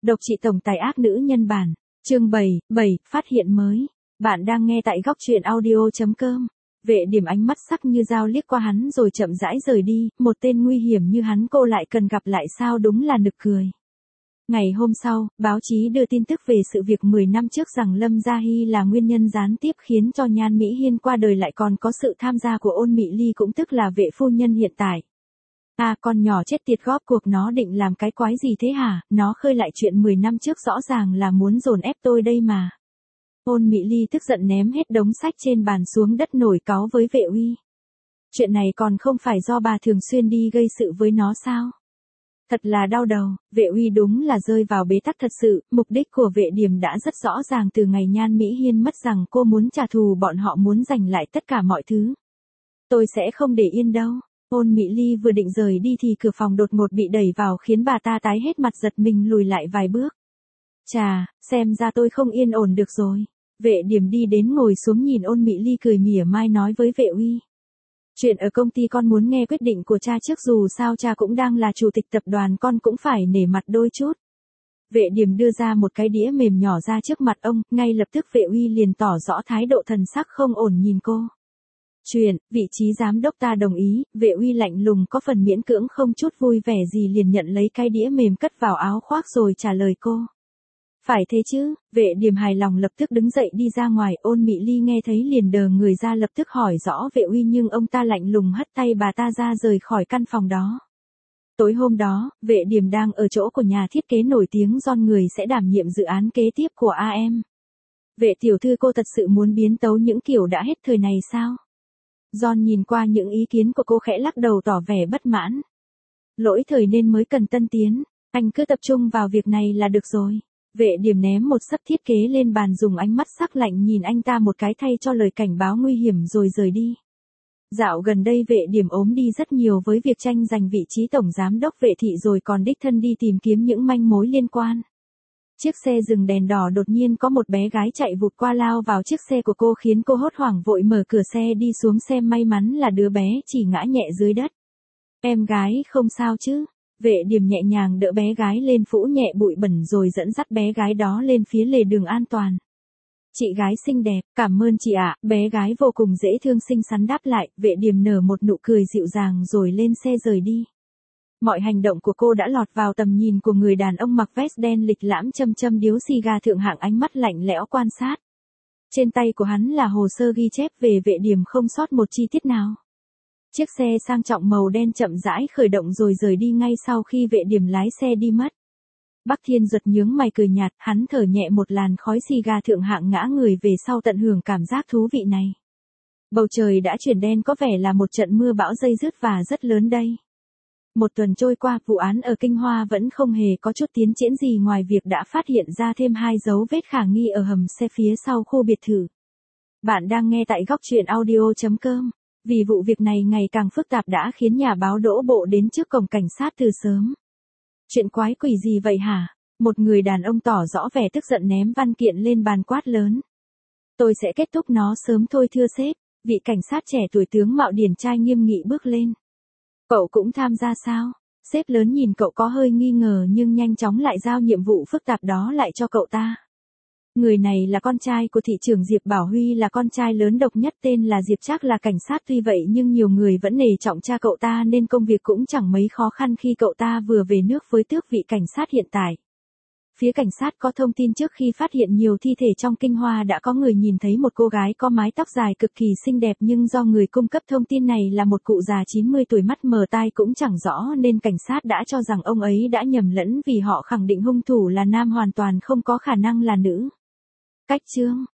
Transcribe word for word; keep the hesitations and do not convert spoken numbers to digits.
Độc trị tổng tài ác nữ nhân bản. Chương bảy, bảy, phát hiện mới. Bạn đang nghe tại góc truyện audio.com. Vệ Điểm ánh mắt sắc như dao liếc qua hắn rồi chậm rãi rời đi, một tên nguy hiểm như hắn cô lại cần gặp lại sao, đúng là nực cười. Ngày hôm sau, báo chí đưa tin tức về sự việc mười năm trước rằng Lâm Gia Hy là nguyên nhân gián tiếp khiến cho Nhan Mỹ Hiên qua đời, lại còn có sự tham gia của Ôn Mị Ly, cũng tức là vệ phu nhân hiện tại. À, con nhỏ chết tiệt góp cuộc nó định làm cái quái gì thế hả, nó khơi lại chuyện mười năm trước rõ ràng là muốn dồn ép tôi đây mà. Ôn Mị Ly tức giận ném hết đống sách trên bàn xuống đất, nổi cáu với Vệ Uy. Chuyện này còn không phải do bà thường xuyên đi gây sự với nó sao? Thật là đau đầu, Vệ Uy đúng là rơi vào bế tắc thật sự, mục đích của Vệ Điểm đã rất rõ ràng từ ngày Nhan Mỹ Hiên mất, rằng cô muốn trả thù, bọn họ muốn giành lại tất cả mọi thứ. Tôi sẽ không để yên đâu. Ôn Mị Ly vừa định rời đi thì cửa phòng đột ngột bị đẩy vào khiến bà ta tái hết mặt, giật mình lùi lại vài bước. Chà, xem ra tôi không yên ổn được rồi. Vệ Điểm đi đến ngồi xuống nhìn Ôn Mị Ly, cười mỉa mai nói với Vệ Uy. Chuyện ở công ty con muốn nghe quyết định của cha trước, dù sao cha cũng đang là chủ tịch tập đoàn, con cũng phải nể mặt đôi chút. Vệ Điểm đưa ra một cái đĩa mềm nhỏ ra trước mặt ông, ngay lập tức Vệ Uy liền tỏ rõ thái độ thần sắc không ổn nhìn cô. Chuyện, vị trí giám đốc ta đồng ý. Vệ Uy lạnh lùng, có phần miễn cưỡng, không chút vui vẻ gì, liền nhận lấy cái đĩa mềm cất vào áo khoác rồi trả lời cô. Phải thế chứ. Vệ Điểm hài lòng lập tức đứng dậy đi ra ngoài. Ôn Mị Ly nghe thấy liền đờ người ra, lập tức hỏi rõ Vệ Uy, nhưng ông ta lạnh lùng hất tay bà ta ra rời khỏi căn phòng đó. Tối hôm đó, Vệ Điểm đang ở chỗ của nhà thiết kế nổi tiếng John, người sẽ đảm nhiệm dự án kế tiếp của a em. Vệ tiểu thư, cô thật sự muốn biến tấu những kiểu đã hết thời này sao? John nhìn qua những ý kiến của cô khẽ lắc đầu tỏ vẻ bất mãn. Lỗi thời nên mới cần tân tiến, anh cứ tập trung vào việc này là được rồi. Vệ Điểm ném một sấp thiết kế lên bàn, dùng ánh mắt sắc lạnh nhìn anh ta một cái thay cho lời cảnh báo nguy hiểm rồi rời đi. Dạo gần đây Vệ Điểm ốm đi rất nhiều với việc tranh giành vị trí tổng giám đốc Vệ thị, rồi còn đích thân đi tìm kiếm những manh mối liên quan. Chiếc xe dừng đèn đỏ, đột nhiên có một bé gái chạy vụt qua lao vào chiếc xe của cô, khiến cô hốt hoảng vội mở cửa xe đi xuống xem, may mắn là đứa bé chỉ ngã nhẹ dưới đất. Em gái không sao chứ? Vệ Điểm nhẹ nhàng đỡ bé gái lên, phũ nhẹ bụi bẩn rồi dẫn dắt bé gái đó lên phía lề đường an toàn. Chị gái xinh đẹp, cảm ơn chị ạ. Bé gái vô cùng dễ thương xinh xắn đáp lại. Vệ Điểm nở một nụ cười dịu dàng rồi lên xe rời đi. Mọi hành động của cô đã lọt vào tầm nhìn của người đàn ông mặc vest đen lịch lãm, châm châm điếu xì gà thượng hạng, ánh mắt lạnh lẽo quan sát. Trên tay của hắn là hồ sơ ghi chép về Vệ Điểm, không sót một chi tiết nào. Chiếc xe sang trọng màu đen chậm rãi khởi động rồi rời đi ngay sau khi Vệ Điểm lái xe đi mất. Bắc Thiên Duật nhướng mày cười nhạt, hắn thở nhẹ một làn khói xì gà thượng hạng, ngã người về sau tận hưởng cảm giác thú vị này. Bầu trời đã chuyển đen, có vẻ là một trận mưa bão dây dứt và rất lớn đây. Một tuần trôi qua, vụ án ở Kinh Hoa vẫn không hề có chút tiến triển gì, ngoài việc đã phát hiện ra thêm hai dấu vết khả nghi ở hầm xe phía sau khu biệt thự. Bạn đang nghe tại góc truyện audio.com. Vì vụ việc này ngày càng phức tạp đã khiến nhà báo đổ bộ đến trước cổng cảnh sát từ sớm. Chuyện quái quỷ gì vậy hả? Một người đàn ông tỏ rõ vẻ tức giận ném văn kiện lên bàn quát lớn. Tôi sẽ kết thúc nó sớm thôi thưa sếp. Vị cảnh sát trẻ tuổi tướng mạo điển trai nghiêm nghị bước lên. Cậu cũng tham gia sao? Sếp lớn nhìn cậu có hơi nghi ngờ, nhưng nhanh chóng lại giao nhiệm vụ phức tạp đó lại cho cậu ta. Người này là con trai của thị trưởng Diệp Bảo Huy, là con trai lớn độc nhất, tên là Diệp Trác, là cảnh sát, tuy vậy nhưng nhiều người vẫn nể trọng cha cậu ta nên công việc cũng chẳng mấy khó khăn khi cậu ta vừa về nước với tước vị cảnh sát hiện tại. Phía cảnh sát có thông tin trước khi phát hiện nhiều thi thể trong Kinh Hoa đã có người nhìn thấy một cô gái có mái tóc dài cực kỳ xinh đẹp, nhưng do người cung cấp thông tin này là một cụ già chín mươi tuổi, mắt mờ tai cũng chẳng rõ, nên cảnh sát đã cho rằng ông ấy đã nhầm lẫn, vì họ khẳng định hung thủ là nam, hoàn toàn không có khả năng là nữ. Cách chương,